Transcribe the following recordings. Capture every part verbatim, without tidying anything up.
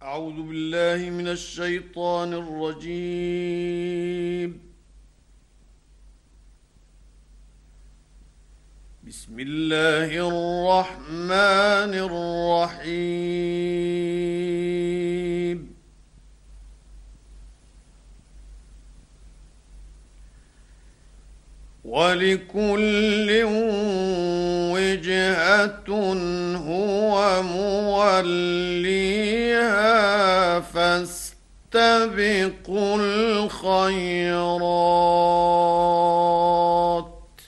أعوذ بالله من الشيطان الرجيم. بسم الله الرحمن الرحيم. ولكل وجهة هو موليها فاستبقوا الخيرات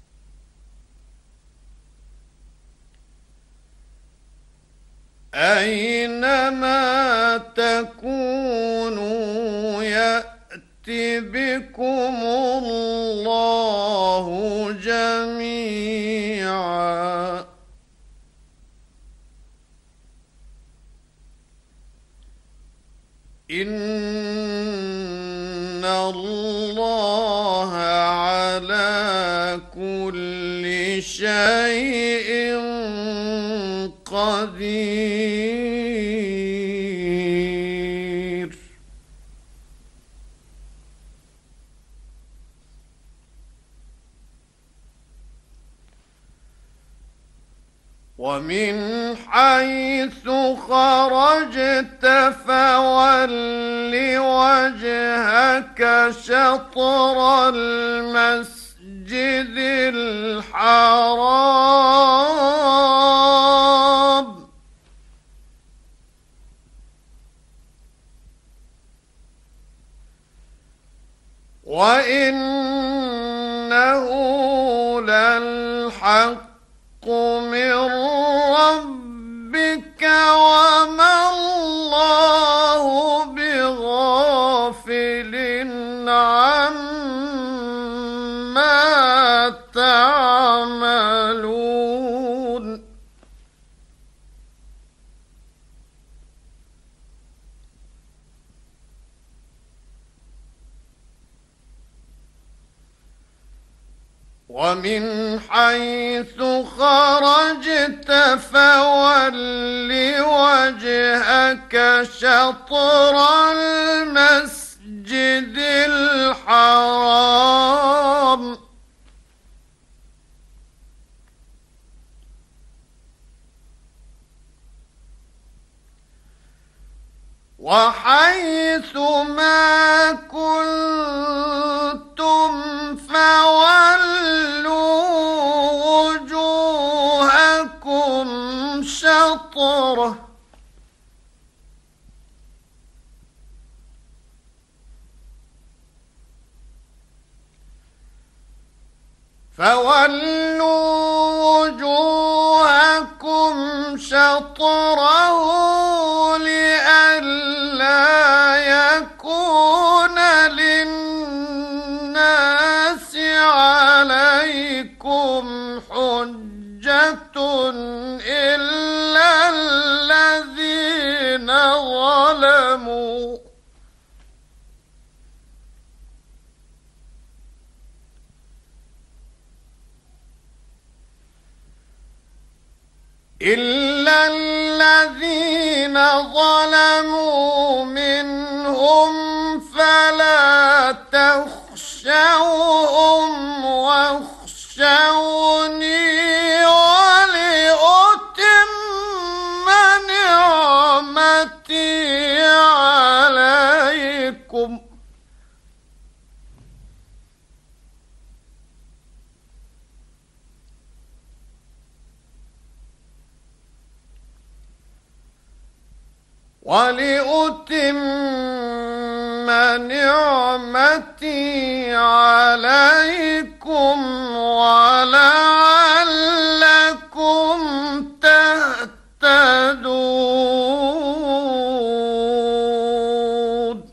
أينما تكونوا يأتِ بكم الله جميعا إن الله على كل شيء قدير. ومن حيث خرجت فول وجهك شطر المسجد الحرام وإنه للحق من ربك وما الله بغافل عما تعملون. ومن حيث خرجت فول وجهك شطر المسجد الحرام وحيث ما كنتم فولوا وجوهكم شطره فولوا وجوهكم شطره لئلا يكون للناس عليكم حجة إلا الذين ظلموا إلا الذين ظلموا منهم فلا تخشوهم واخشوني ولأتم نعمتي عليكم ولأتم نعمتي عليكم ولعلكم تهتدون.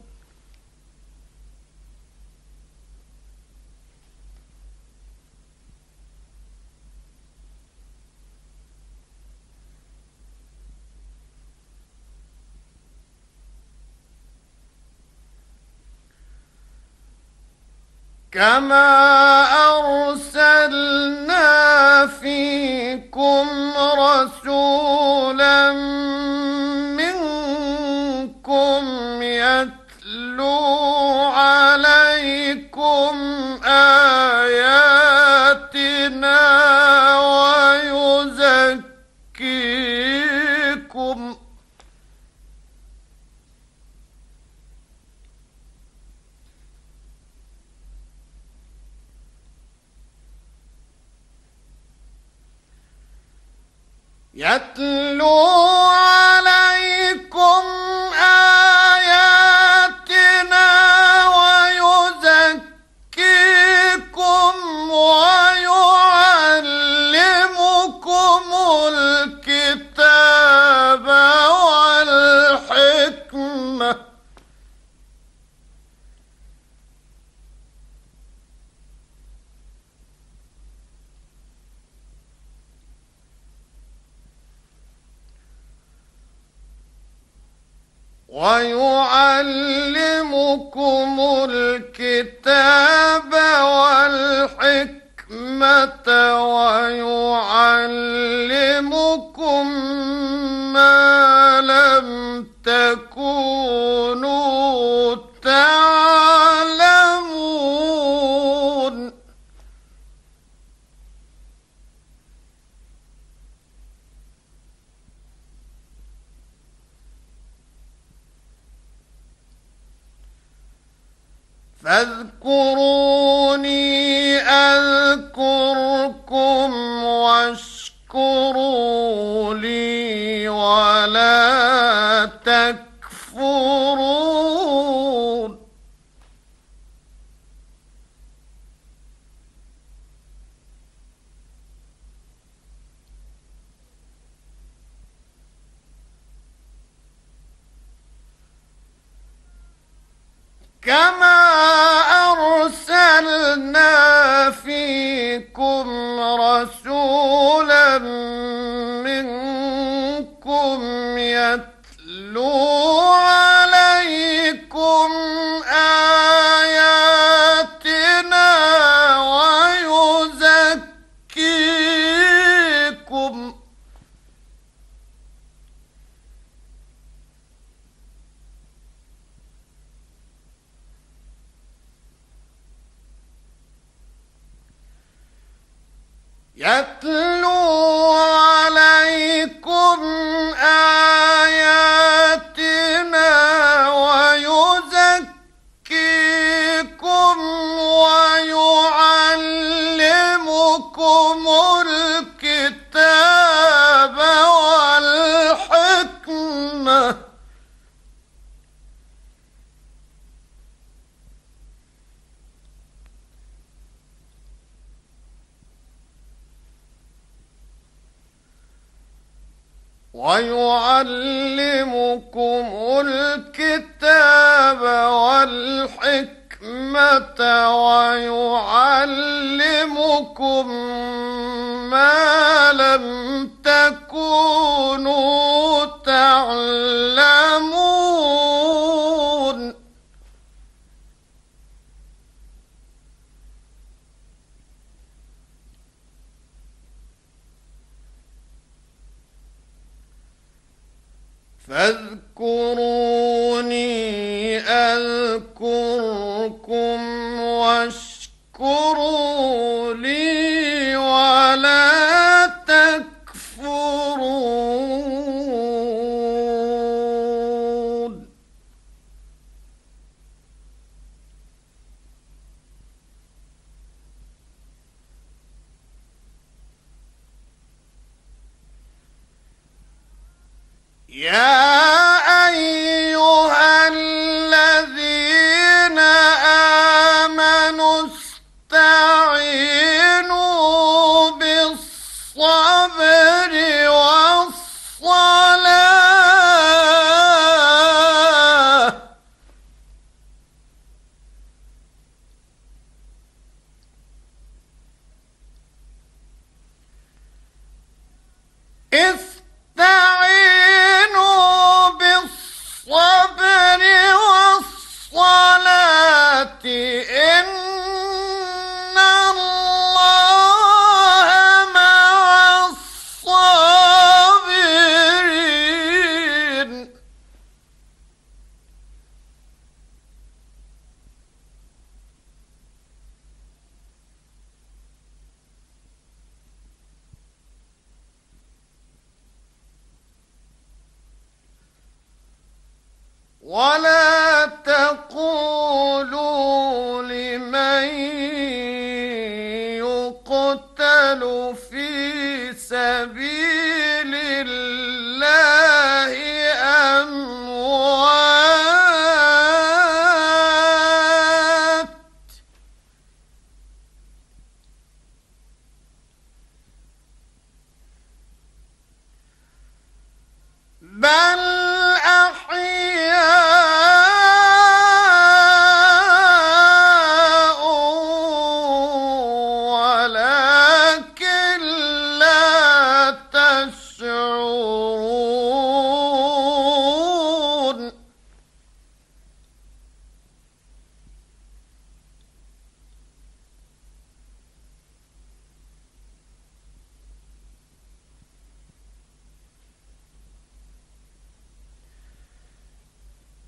كما أرسلنا فيكم رسولا منكم يتلو عليكم آياتنا ويزكيكم ويعلمكم الكتاب والحكمة ويعلمكم الكتاب والحكمة ويعلمكم ما لم تكونوا تعلمون فاذكروني أذكركم واشكروا لي ولا تكفرون كما أرسلنا فيكم رسولا منكم يتلو عليكم آياتنا ويزكيكم يتلو عليكم آياتنا ويزكيكم ويعلمكم الكتاب والحكمة ويعلمكم الكتاب والحكمة ويعلمكم ما لم تكونوا تعلمون فاذكروني أذكركم واشكروا لي ولا تكفرون يا أيها الذين آمنوا استعينوا بالصبر والصلاة استعينوا بالصبر والصلاة إن الله مع الصابرين ولا تقولوا لمن يقتل في سبيل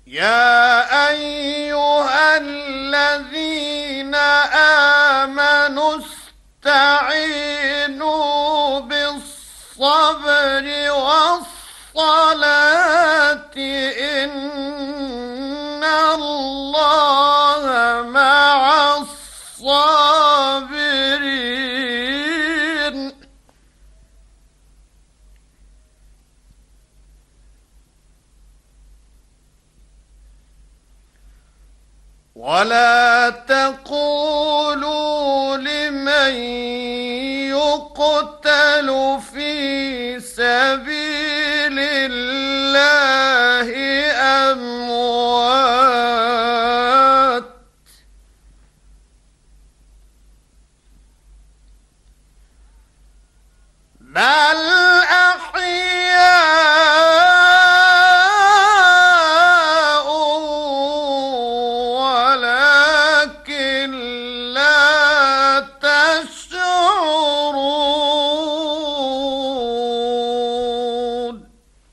يا أيها الذين آمنوا استعينوا بالصبر والصلاة إن الله مع الصابرين. ولا تقولوا لمن يقتل في سبيل الله أموات، بل أحياء ولكن لا تشعرون.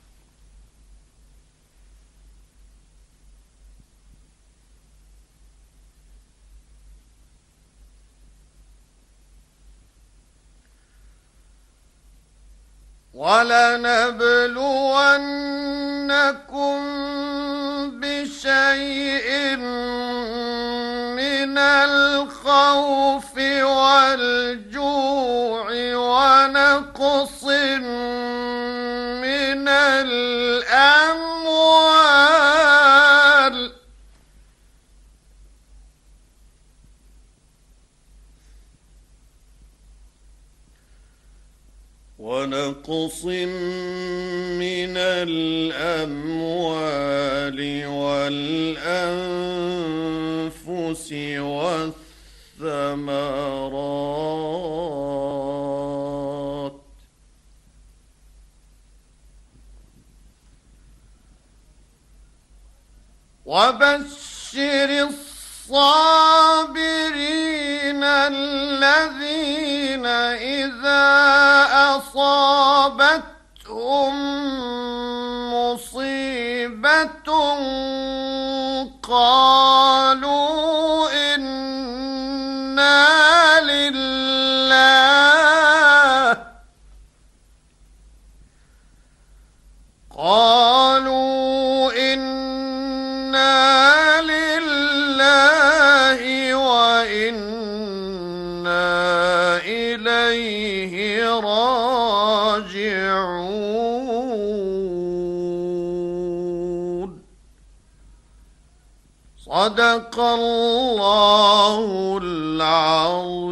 ولنبلونكم بشيء من الخوف والجوع ونقص من الأموال ونقص من الأموال والأنفس والثمرات وبشر الصابرين الذين إذا أصابتهم مصيبة قالوا إنا لله قالوا إنا لله وإنا إليه راجعون. صدق الله العظيم.